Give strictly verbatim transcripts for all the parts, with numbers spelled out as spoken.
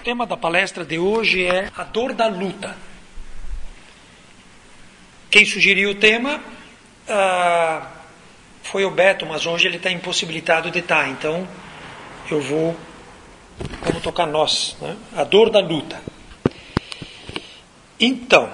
tema da palestra de hoje é a dor da luta. Quem sugeriu o tema uh, foi o Beto, mas hoje ele está impossibilitado de estar, então eu vou, vamos tocar nós, né? A dor da luta. Então,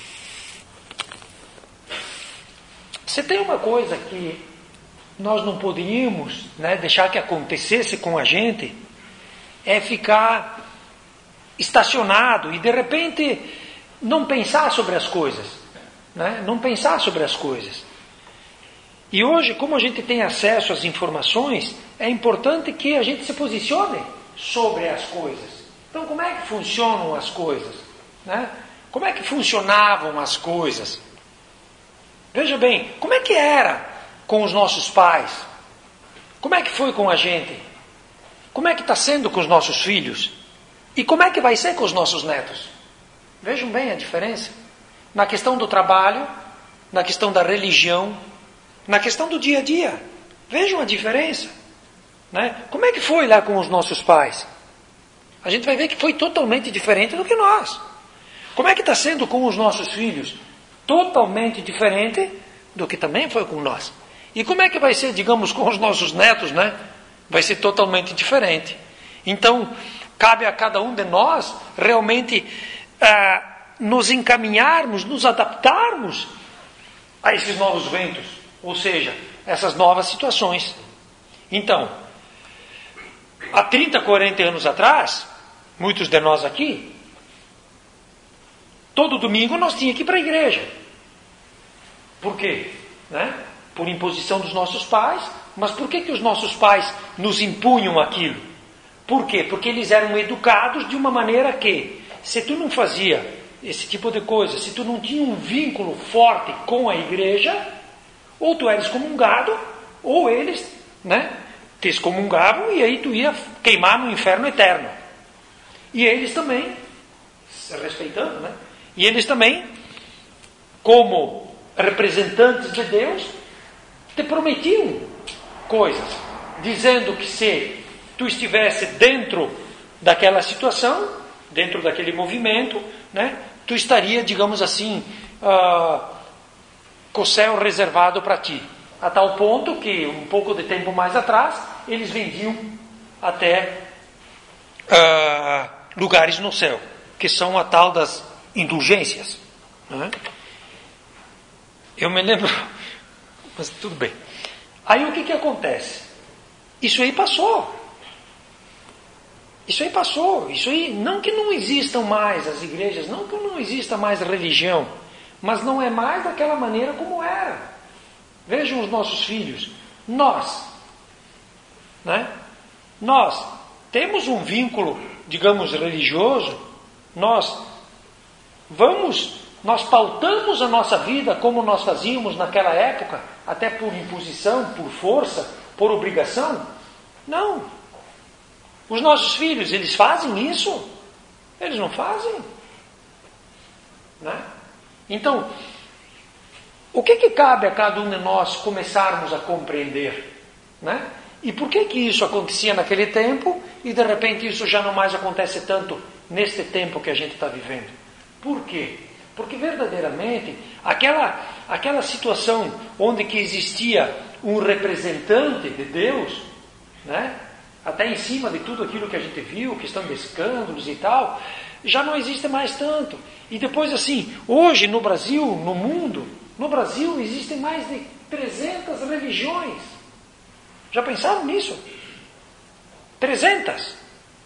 se tem uma coisa que nós não poderíamos, né, deixar que acontecesse com a gente, é ficar estacionado e de repente não pensar sobre as coisas, né? Não pensar sobre as coisas. E hoje, como a gente tem acesso às informações, é importante que a gente se posicione sobre as coisas. Então, como é que funcionam as coisas, né? Como é que funcionavam as coisas? Veja bem, como é que era com os nossos pais? Como é que foi com a gente? Como é que está sendo com os nossos filhos? E como é que vai ser com os nossos netos? Vejam bem a diferença. Na questão do trabalho, na questão da religião, na questão do dia a dia. Vejam a diferença, né? Como é que foi lá com os nossos pais? A gente vai ver que foi totalmente diferente do que nós. Como é que está sendo com os nossos filhos? Totalmente diferente do que também foi com nós. E como é que vai ser, digamos, com os nossos netos, né? Vai ser totalmente diferente. Então, cabe a cada um de nós realmente ah, nos encaminharmos, nos adaptarmos a esses novos ventos, ou seja, essas novas situações. Então, há trinta, quarenta anos atrás, muitos de nós aqui, todo domingo nós tínhamos que ir para a igreja. Por quê? Né? Por imposição dos nossos pais. Mas por que que os nossos pais nos impunham aquilo? Por quê? Porque eles eram educados de uma maneira que, se tu não fazia esse tipo de coisa, se tu não tinha um vínculo forte com a igreja, ou tu eras excomungado, ou eles, né, te excomungavam e aí tu ia queimar no inferno eterno. E eles também, respeitando, né? E eles também, como representantes de Deus, te prometiam coisas, dizendo que se tu estivesse dentro daquela situação, dentro daquele movimento, né, tu estaria, digamos assim, uh, com o céu reservado para ti. A tal ponto que, um pouco de tempo mais atrás, eles vendiam até uh, lugares no céu, que são a tal das indulgências. Né? Eu me lembro, mas tudo bem. Aí o que que acontece? Isso aí passou. Isso aí passou. Isso aí, não que não existam mais as igrejas, não que não exista mais religião, mas não é mais daquela maneira como era. Vejam os nossos filhos. Nós, né? Nós temos um vínculo, digamos, religioso. Nós vamos, nós pautamos a nossa vida como nós fazíamos naquela época, até por imposição, por força, por obrigação? Não. Os nossos filhos, eles fazem isso? Eles não fazem. Né? Então, o que que cabe a cada um de nós começarmos a compreender? Né? E por que que isso acontecia naquele tempo e de repente isso já não mais acontece tanto neste tempo que a gente está vivendo? Por quê? Porque verdadeiramente, aquela, aquela situação onde que existia um representante de Deus, né, até em cima de tudo aquilo que a gente viu, questão de escândalos e tal, já não existe mais tanto. E depois assim, hoje no Brasil, no mundo, no Brasil existem mais de trezentas religiões. Já pensaram nisso? trezentas?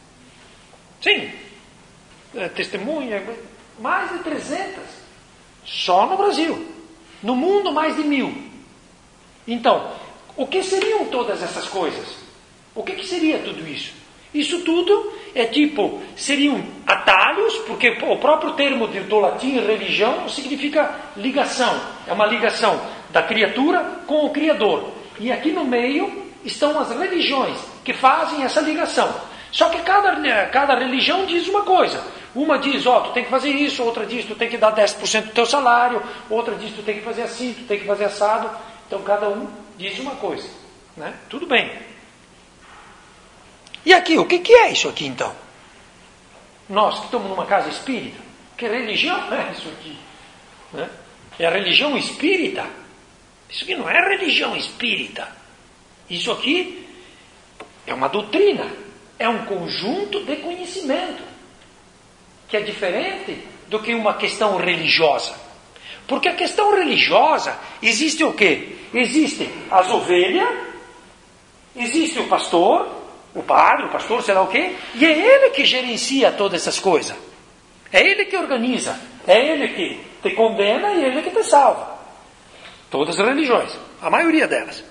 Sim. É, testemunha... Mais de trezentas. Só no Brasil. No mundo, mais de mil. Então, o que seriam todas essas coisas? O que, que seria tudo isso? Isso tudo é tipo, seriam atalhos, porque o próprio termo do latim, religião, significa ligação. É uma ligação da criatura com o Criador. E aqui no meio estão as religiões que fazem essa ligação. Só que cada, cada religião diz uma coisa. Uma diz, ó, oh, tu tem que fazer isso, outra diz, tu tem que dar dez por cento do teu salário, outra diz, tu tem que fazer assim, tu tem que fazer assado. Então cada um diz uma coisa, né? Tudo bem. E aqui, o que que é isso aqui então? nós que estamos numa casa espírita, que religião é isso aqui? Né? É a religião espírita. Isso aqui não é religião espírita. Isso aqui é uma doutrina, é um conjunto de conhecimento, que é diferente do que uma questão religiosa. Porque a questão religiosa, existe o quê? Existe as ovelhas, existe o pastor, o padre, o pastor, sei lá o quê, e é ele que gerencia todas essas coisas. É ele que organiza, é ele que te condena e é ele que te salva. Todas as religiões, a maioria delas.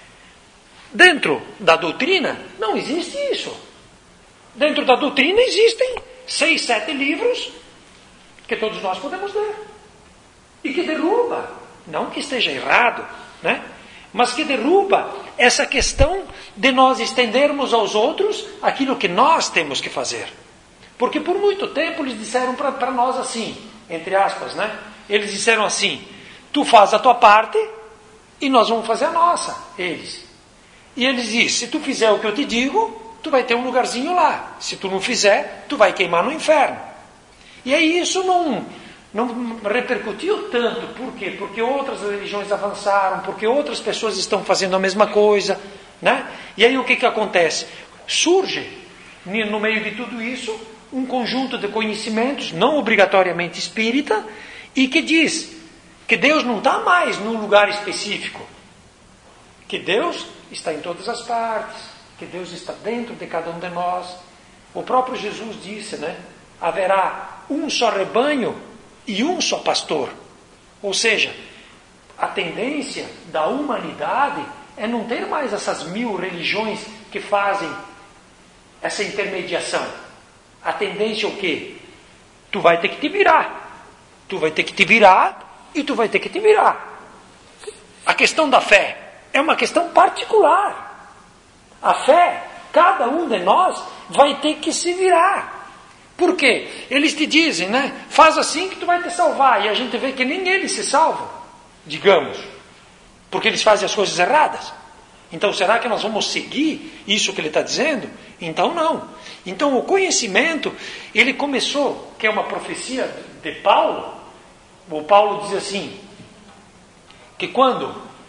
Dentro da doutrina, não existe isso. Dentro da doutrina existem seis, sete livros que todos nós podemos ler. E que derruba, não que esteja errado, né? Mas que derruba essa questão de nós estendermos aos outros aquilo que nós temos que fazer. Porque por muito tempo eles disseram para nós assim, entre aspas, né? Eles disseram assim, tu faz a tua parte e nós vamos fazer a nossa, eles. E eles disseram, se tu fizer o que eu te digo, tu vai ter um lugarzinho lá. Se tu não fizer, tu vai queimar no inferno. E aí isso não, não repercutiu tanto. Por quê? Porque outras religiões avançaram, porque outras pessoas estão fazendo a mesma coisa, né? E aí o que, que acontece? Surge, no meio de tudo isso, um conjunto de conhecimentos, não obrigatoriamente espírita, e que diz que Deus não está mais num lugar específico. Que Deus está em todas as partes, que Deus está dentro de cada um de nós. O próprio Jesus disse, né? Haverá um só rebanho e um só pastor. Ou seja, a tendência da humanidade é não ter mais essas mil religiões que fazem essa intermediação. A tendência é o quê? Tu vai ter que te virar. Tu vai ter que te virar e tu vai ter que te virar. A questão da fé é uma questão particular. A fé, cada um de nós vai ter que se virar. Por quê? Eles te dizem, né? Faz assim que tu vai te salvar. E a gente vê que nem eles se salvam, digamos. Porque eles fazem as coisas erradas. Então, será que nós vamos seguir isso que ele está dizendo? Então, não. Então, o conhecimento, ele começou, que é uma profecia de Paulo. O Paulo diz assim, que quando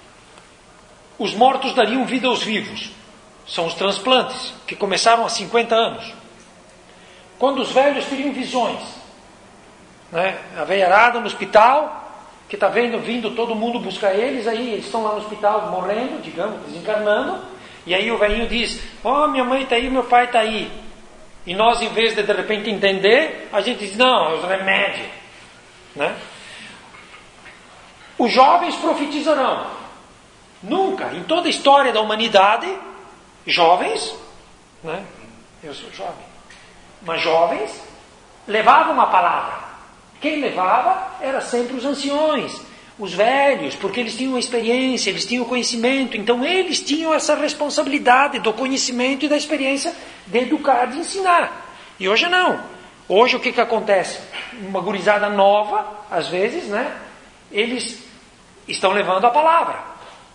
os mortos dariam vida aos vivos, são os transplantes, que começaram há cinquenta anos. Quando os velhos teriam visões, né? A velharada no hospital, que está vendo, vindo todo mundo buscar eles, aí eles estão lá no hospital morrendo, digamos, desencarnando, e aí o velhinho diz, ó, oh, minha mãe está aí, meu pai está aí. E nós, em vez de de repente entender, a gente diz, não, é os remédios. Né? Os jovens profetizarão. Nunca, em toda a história da humanidade, jovens, né? Eu sou jovem, mas jovens levavam a palavra. Quem levava era sempre os anciões, os velhos, porque eles tinham a experiência, eles tinham o conhecimento, então eles tinham essa responsabilidade do conhecimento e da experiência de educar, de ensinar. E hoje não. Hoje o que, que acontece? Uma gurizada nova, às vezes, né? Eles estão levando a palavra.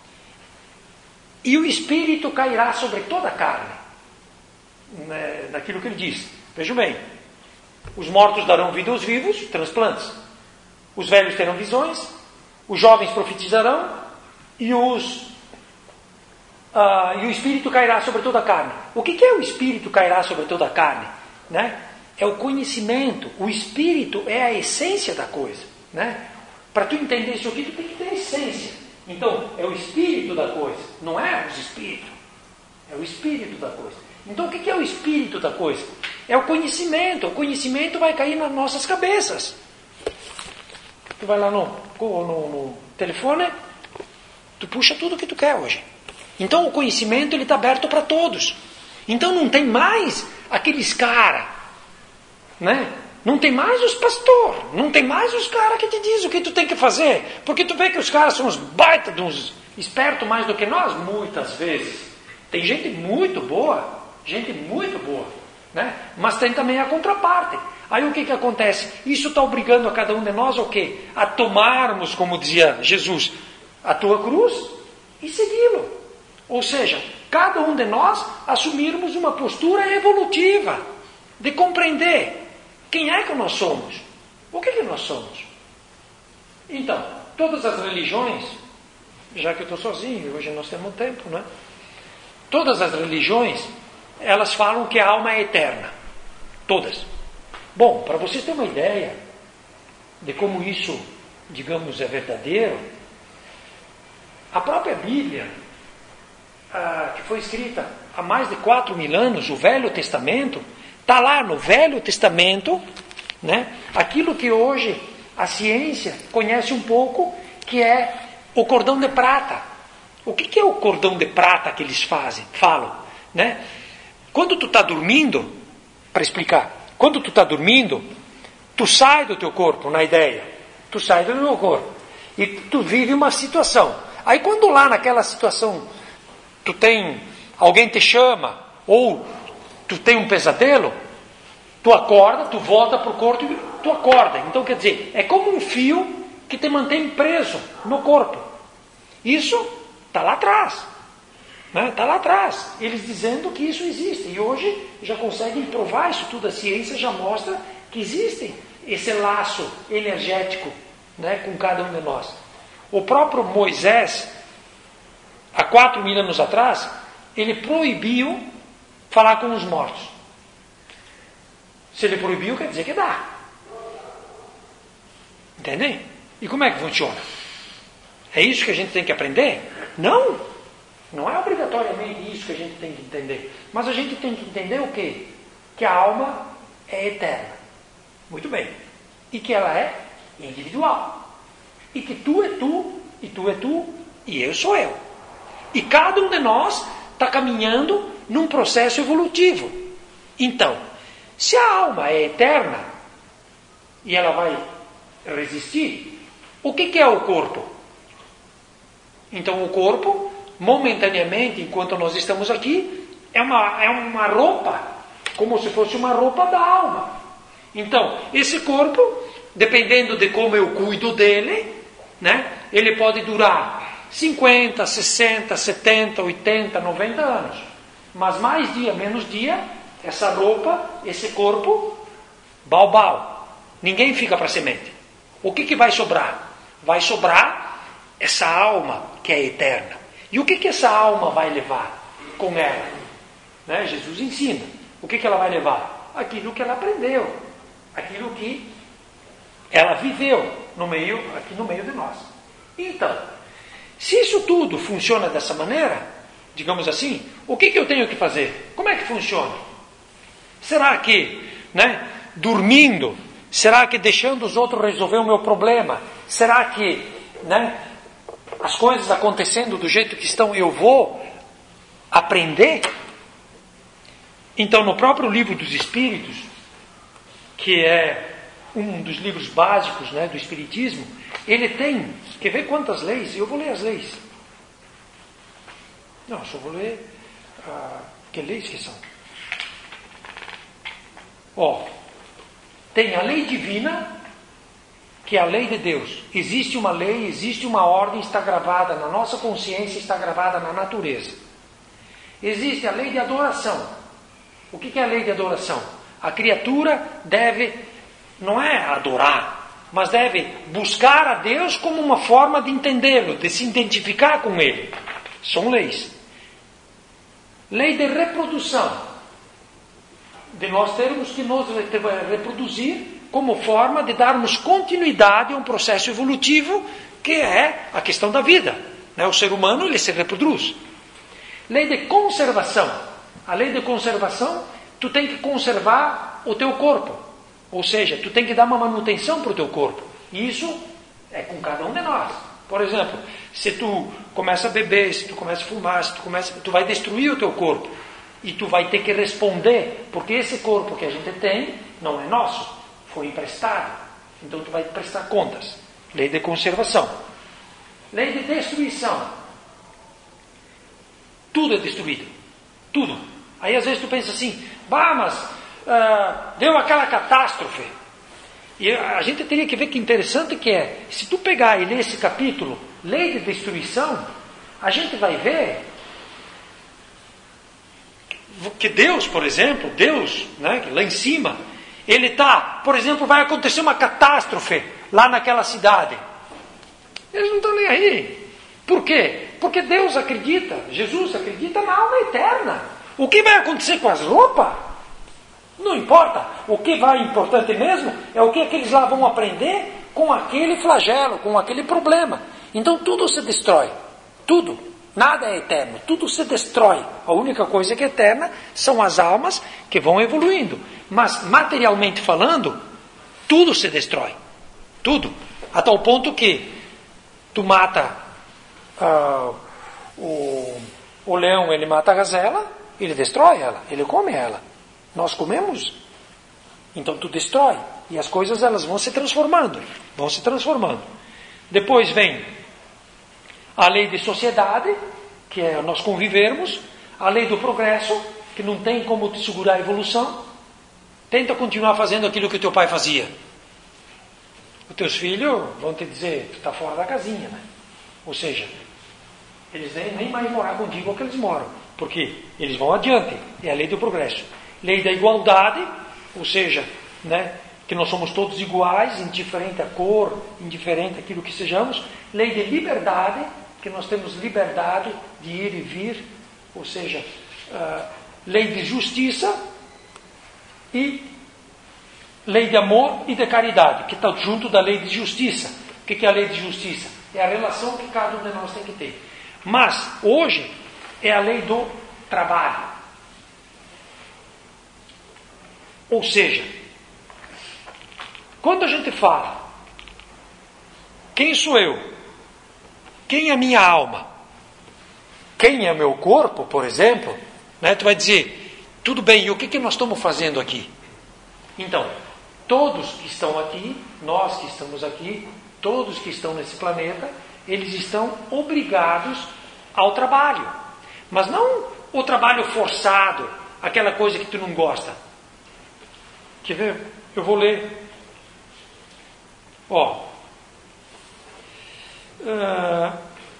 E o Espírito cairá sobre toda a carne. Né? Naquilo que ele diz. Vejam bem. Os mortos darão vida aos vivos, transplantes. Os velhos terão visões. Os jovens profetizarão. E, os, uh, e o Espírito cairá sobre toda a carne. O que, que é o Espírito cairá sobre toda a carne? Né? É o conhecimento. O Espírito é a essência da coisa. Né? Para tu entender isso aqui, tu tem que ter essência. Então, é o espírito da coisa, não é os espíritos. É o espírito da coisa. Então, o que é o espírito da coisa? É o conhecimento. O conhecimento vai cair nas nossas cabeças. Tu vai lá no, no, no telefone, tu puxa tudo o que tu quer hoje. Então, o conhecimento ele está aberto para todos. Então, não tem mais aqueles caras, né? Não tem mais os pastores, não tem mais os caras que te dizem o que tu tem que fazer. Porque tu vê que os caras são uns baita de uns espertos mais do que nós, muitas vezes. Tem gente muito boa, gente muito boa, né? Mas tem também a contraparte. Aí o que que acontece? Isso está obrigando a cada um de nós o quê? A tomarmos, como dizia Jesus, a tua cruz e segui-lo. Ou seja, cada um de nós assumirmos uma postura evolutiva, de compreender Quem é que nós somos? O que é que nós somos? Então, todas as religiões, já que eu estou sozinho, hoje nós temos tempo, né? Todas as religiões, elas falam que a alma é eterna. Todas. Bom, para vocês terem uma ideia de como isso, digamos, é verdadeiro, a própria Bíblia, ah, que foi escrita há mais de quatro mil anos, o Velho Testamento, está lá no Velho Testamento, né, aquilo que hoje a ciência conhece um pouco, que é o cordão de prata. O que, que é o cordão de prata que eles fazem, falam? Né? Quando tu está dormindo, para explicar, quando tu está dormindo, tu sai do teu corpo, na ideia, tu sai do teu corpo, e tu vive uma situação. Aí quando lá naquela situação, tu tem, alguém te chama, ou tu tem um pesadelo, tu acorda, tu volta para o corpo e tu acorda. Então quer dizer, é como um fio que te mantém preso no corpo. Isso está lá atrás. Está né? Tá lá atrás. Eles dizendo que isso existe. E hoje já conseguem provar isso tudo. A ciência já mostra que existe esse laço energético, né, com cada um de nós. O próprio Moisés, há quatro mil anos atrás, ele proibiu falar com os mortos. Se ele proibiu, quer dizer que dá. Entendem? E como é que funciona? É isso que a gente tem que aprender? Não! Não é obrigatoriamente isso que a gente tem que entender. Mas a gente tem que entender o quê? Que a alma é eterna. Muito bem. E que ela é individual. E que tu é tu, e tu é tu, e eu sou eu. E cada um de nós está caminhando num processo evolutivo. Então, se a alma é eterna, e ela vai resistir, o que, que é o corpo? Então o corpo, momentaneamente, enquanto nós estamos aqui, é uma, é uma roupa, como se fosse uma roupa da alma. Então, esse corpo, dependendo de como eu cuido dele, né, ele pode durar cinquenta, sessenta, setenta, oitenta, noventa anos. Mas mais dia, menos dia, essa roupa, esse corpo, balbal. Ninguém fica para semente. O que, que vai sobrar? Vai sobrar essa alma que é eterna. E o que, que essa alma vai levar com ela? Né? Jesus ensina. O que, que ela vai levar? Aquilo que ela aprendeu. Aquilo que ela viveu no meio, aqui no meio de nós. Então, se isso tudo funciona dessa maneira, digamos assim, o que, que eu tenho que fazer? Como é que funciona? Será que, né, dormindo, será que deixando os outros resolver o meu problema, será que, né, as coisas acontecendo do jeito que estão, eu vou aprender? Então, no próprio livro dos Espíritos, que é um dos livros básicos, né, do Espiritismo, ele tem, quer ver quantas leis? Eu vou ler as leis. Não, só vou ler, ah, que leis que são? Ó, tem a lei divina, que é a lei de Deus. Existe uma lei, existe uma ordem, está gravada na nossa consciência, está gravada na natureza. Existe a lei de adoração. O que é a lei de adoração? A criatura deve, não é adorar, mas deve buscar a Deus como uma forma de entendê-lo, de se identificar com Ele. São leis. Lei de reprodução. De nós termos que nos reproduzir como forma de darmos continuidade a um processo evolutivo que é a questão da vida. O ser humano, ele se reproduz. Lei de conservação. A lei de conservação, tu tem que conservar o teu corpo. Ou seja, tu tem que dar uma manutenção para o teu corpo. E isso é com cada um de nós. Por exemplo, se tu começa a beber, se tu começa a fumar, se tu começa, tu vai destruir o teu corpo. E tu vai ter que responder, porque esse corpo que a gente tem não é nosso, foi emprestado. Então tu vai prestar contas. Lei de conservação. Lei de destruição. Tudo é destruído. Tudo. Aí às vezes tu pensa assim, bah, mas uh, deu aquela catástrofe. E a gente teria que ver que interessante que é, se tu pegar e ler esse capítulo, lei de destruição, a gente vai ver que Deus, por exemplo, Deus, né, lá em cima, Ele está, por exemplo, vai acontecer uma catástrofe lá naquela cidade. Eles não estão nem aí. Por quê? Porque Deus acredita, Jesus acredita na alma eterna. O que vai acontecer com as roupas? Não importa. O que vai importante mesmo é o que aqueles lá vão aprender com aquele flagelo, com aquele problema. Então tudo se destrói. Tudo. Nada é eterno. Tudo se destrói. A única coisa que é eterna são as almas que vão evoluindo. Mas, materialmente falando, tudo se destrói. Tudo. A tal ponto que tu mata uh, o, o leão, ele mata a gazela, ele destrói ela, ele come ela. Nós comemos, então tu destrói. E as coisas elas vão se transformando. Vão se transformando. Depois vem a lei de sociedade, que é nós convivermos. A lei do progresso, que não tem como te segurar a evolução. Tenta continuar fazendo aquilo que o teu pai fazia. Os teus filhos vão te dizer, tu está fora da casinha, né? Ou seja, eles nem, nem mais morar contigo que eles moram. Porque eles vão adiante. É a lei do progresso. Lei da igualdade, ou seja, né, que nós somos todos iguais, indiferente à cor, indiferente àquilo que sejamos. Lei de liberdade, que nós temos liberdade de ir e vir, ou seja, uh, lei de justiça e lei de amor e de caridade, que está junto da lei de justiça. O que é a lei de justiça? É a relação que cada um de nós tem que ter. Mas, hoje, é a lei do trabalho. Ou seja, quando a gente fala, quem sou eu? Quem é a minha alma? Quem é meu corpo, por exemplo? Né? Tu vai dizer, tudo bem, e o que, que nós estamos fazendo aqui? Então, todos que estão aqui, nós que estamos aqui, todos que estão nesse planeta, eles estão obrigados ao trabalho. Mas não o trabalho forçado, aquela coisa que tu não gosta. Quer ver? Eu vou ler. Ó. Uh,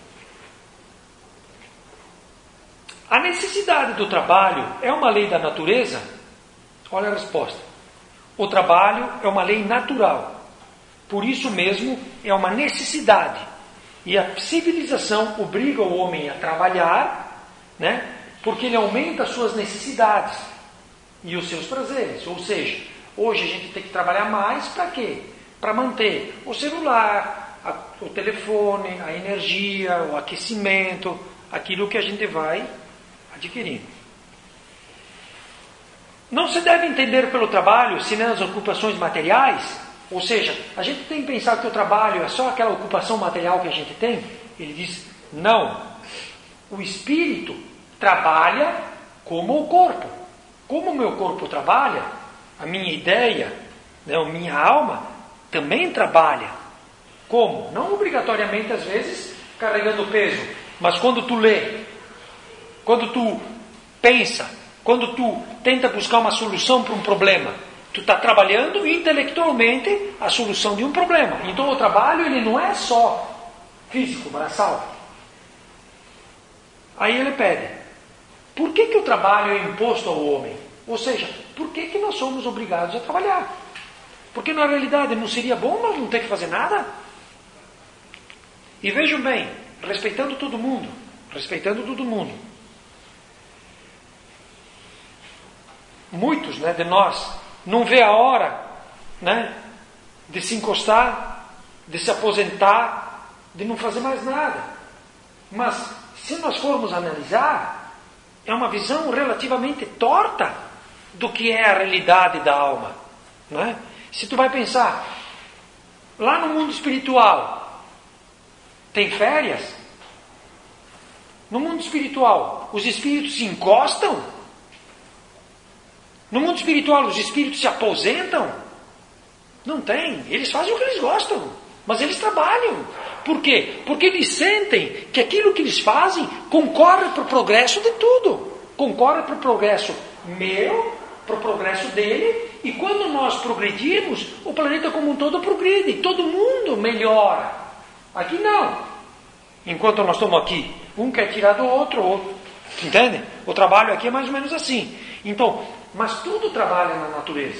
a necessidade do trabalho é uma lei da natureza? Olha a resposta. O trabalho é uma lei natural. Por isso mesmo é uma necessidade. E a civilização obriga o homem a trabalhar, né? Porque ele aumenta as suas necessidades e os seus prazeres. Ou seja, hoje a gente tem que trabalhar mais para quê? Para manter o celular, a, o telefone, a energia, o aquecimento, aquilo que a gente vai adquirindo. Não se deve entender pelo trabalho, senão as ocupações materiais. Ou seja, a gente tem que pensar que o trabalho é só aquela ocupação material que a gente tem. Ele diz, não. O espírito trabalha como o corpo. Como o meu corpo trabalha, a minha ideia, né, a minha alma, também trabalha. Como? Não obrigatoriamente, às vezes, carregando peso. Mas quando tu lê, quando tu pensa, quando tu tenta buscar uma solução para um problema, tu está trabalhando intelectualmente a solução de um problema. Então o trabalho ele não é só físico, braçal. Aí ele pede, por que, que o trabalho é imposto ao homem? Ou seja, por que, que nós somos obrigados a trabalhar? Porque na realidade não seria bom nós não ter que fazer nada? E vejam bem, respeitando todo mundo, respeitando todo mundo. Muitos, né, de nós não vê a hora, né, de se encostar, de se aposentar, de não fazer mais nada. Mas se nós formos analisar, é uma visão relativamente torta do que é a realidade da alma, né? Se tu vai pensar, lá no mundo espiritual, tem férias? No mundo espiritual, os espíritos se encostam? No mundo espiritual, os espíritos se aposentam? Não tem. Eles fazem o que eles gostam. Mas eles trabalham. Por quê? Porque eles sentem que aquilo que eles fazem concorre para o progresso de tudo. Concorre para o progresso meu, para o progresso dele. E quando nós progredirmos, o planeta como um todo progride. Todo mundo melhora. Aqui não. Enquanto nós estamos aqui, um quer tirar do outro, outro. Entende? O trabalho aqui é mais ou menos assim. Então, mas tudo trabalha na natureza.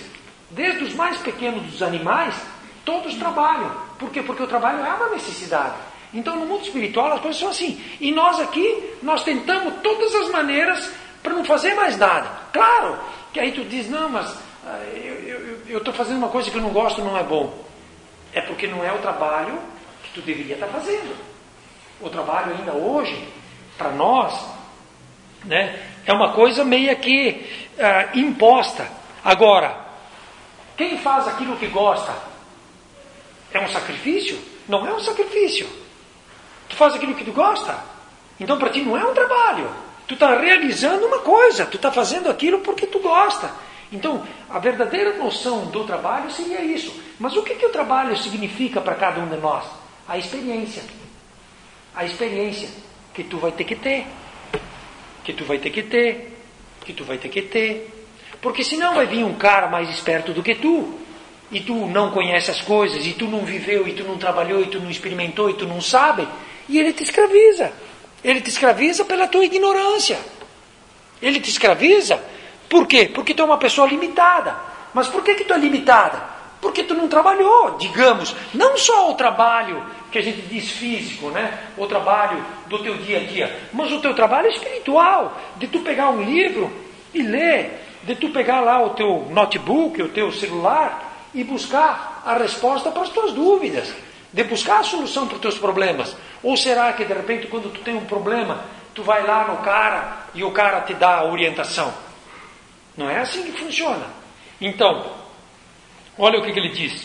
Desde os mais pequenos dos animais, todos trabalham. Por quê? Porque o trabalho é uma necessidade. Então, no mundo espiritual, as coisas são assim. E nós aqui, nós tentamos todas as maneiras para não fazer mais nada. Claro, que aí tu diz, não, mas ah, eu estou fazendo uma coisa que eu não gosto, não é bom. É porque não é o trabalho que tu deveria estar fazendo. O trabalho ainda hoje, para nós, né, é uma coisa meio que ah, imposta. Agora, quem faz aquilo que gosta é um sacrifício? Não é um sacrifício. Tu faz aquilo que tu gosta. Então para ti não é um trabalho. Tu está realizando uma coisa. Tu está fazendo aquilo porque tu gosta. Então a verdadeira noção do trabalho seria isso. Mas o que, que o trabalho significa para cada um de nós? A experiência. A experiência que tu vai ter que ter. Que tu vai ter que ter. Que tu vai ter que ter. Porque senão vai vir um cara mais esperto do que tu, e tu não conhece as coisas, e tu não viveu, e tu não trabalhou, e tu não experimentou, e tu não sabe, e ele te escraviza. Ele te escraviza pela tua ignorância. Ele te escraviza, por quê? Porque tu é uma pessoa limitada. Mas por que que tu é limitada? Porque tu não trabalhou, digamos, não só o trabalho que a gente diz físico, né? O trabalho do teu dia a dia, mas o teu trabalho espiritual, de tu pegar um livro e ler, de tu pegar lá o teu notebook, o teu celular e buscar a resposta para as tuas dúvidas, de buscar a solução para os teus problemas. Ou será que de repente quando tu tem um problema, tu vai lá no cara e o cara te dá a orientação? Não é assim que funciona. Então, olha o que, que ele diz.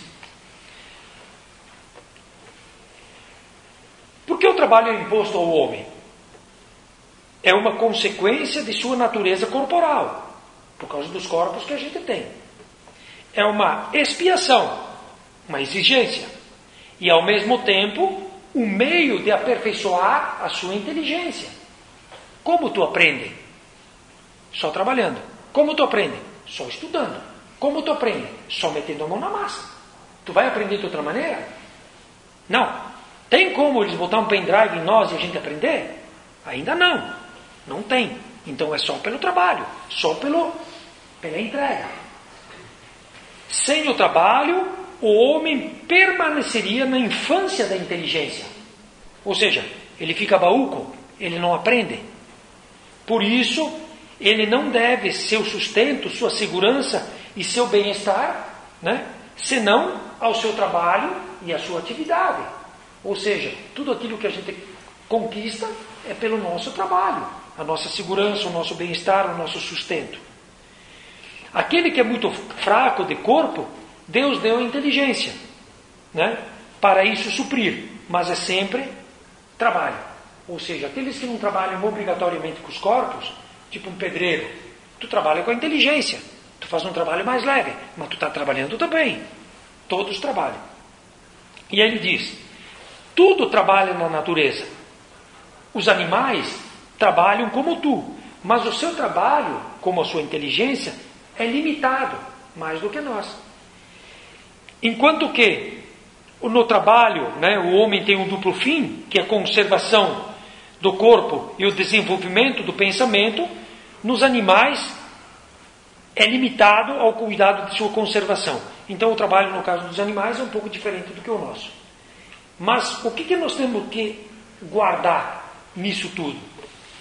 Por que o trabalho é imposto ao homem? É uma consequência de sua natureza corporal. Por causa dos corpos que a gente tem. É uma expiação, uma exigência. E ao mesmo tempo, um meio de aperfeiçoar a sua inteligência. Como tu aprende? Só trabalhando. Como tu aprende? Só estudando. Como tu aprende? Só metendo a mão na massa. Tu vai aprender de outra maneira? Não. Tem como eles botar um pendrive em nós e a gente aprender? Ainda não. Não tem. Então é só pelo trabalho, só pelo, pela entrega. Sem o trabalho, o homem permaneceria na infância da inteligência. Ou seja, ele fica baúco, ele não aprende. Por isso, ele não deve seu sustento, sua segurança e seu bem-estar, né, senão ao seu trabalho e à sua atividade. Ou seja, tudo aquilo que a gente conquista é pelo nosso trabalho. A nossa segurança, o nosso bem-estar, o nosso sustento. Aquele que é muito fraco de corpo, Deus deu a inteligência, né, para isso suprir. Mas é sempre trabalho. Ou seja, aqueles que não trabalham obrigatoriamente com os corpos, tipo um pedreiro, tu trabalha com a inteligência. Tu faz um trabalho mais leve, mas tu está trabalhando também. Todos trabalham. E ele diz, tudo trabalha na natureza. Os animais trabalham como tu, mas o seu trabalho, como a sua inteligência, é limitado, mais do que nós. Enquanto que no trabalho, né, o homem tem um duplo fim, que é a conservação do corpo e o desenvolvimento do pensamento, nos animais é limitado ao cuidado de sua conservação. Então o trabalho, no caso dos animais, é um pouco diferente do que o nosso. Mas o que, que nós temos que guardar nisso tudo?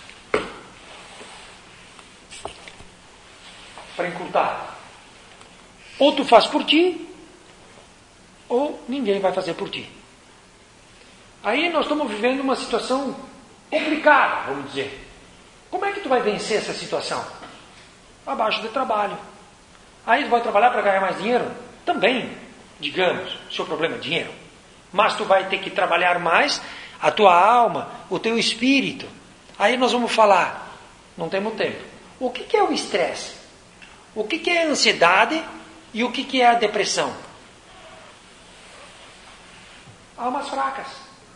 Para encurtar. Ou tu faz por ti, ou ninguém vai fazer por ti. Aí nós estamos vivendo uma situação complicada, vamos dizer. Como é que tu vai vencer essa situação? Abaixo de trabalho. Aí tu vai trabalhar para ganhar mais dinheiro? Também, digamos, o seu problema é dinheiro. Mas tu vai ter que trabalhar mais a tua alma, o teu espírito. Aí nós vamos falar, não temos tempo. O que, que é o estresse? O que, que é a ansiedade e o que, que é a depressão? Almas fracas.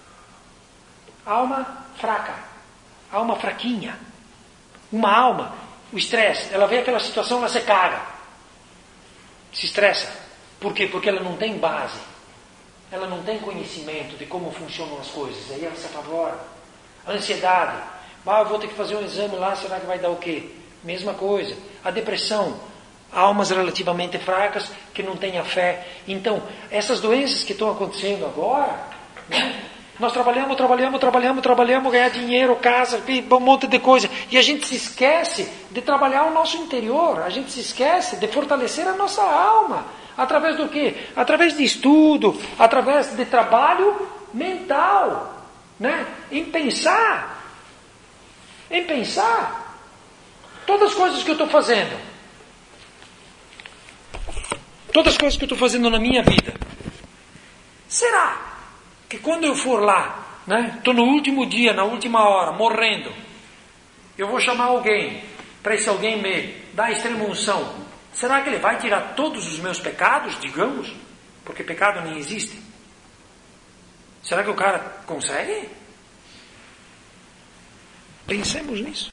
Alma fraca. Alma fraquinha. Uma alma, o estresse, ela vê aquela situação, ela se caga. Se estressa. Por quê? Porque ela não tem base. Ela não tem conhecimento de como funcionam as coisas. Aí ela se apavora. A ansiedade. Ah, eu vou ter que fazer um exame lá, será que vai dar o quê? Mesma coisa. A depressão. almas relativamente fracas que não têm a fé. Então, essas doenças que estão acontecendo agora, né? Nós trabalhamos, trabalhamos, trabalhamos, trabalhamos, ganhar dinheiro, casa, um monte de coisa. E a gente se esquece de trabalhar o nosso interior. A gente se esquece de fortalecer a nossa alma. Através do quê? Através de estudo, através de trabalho mental. Né? Em pensar. Em pensar. Todas as coisas que eu estou fazendo. Todas as coisas que eu estou fazendo na minha vida. Será que quando eu for lá, né, estou no último dia, na última hora, morrendo, eu vou chamar alguém, para esse alguém me dar extrema unção, será que ele vai tirar todos os meus pecados, digamos? Porque pecado nem existe. Será que o cara consegue? Pensemos nisso.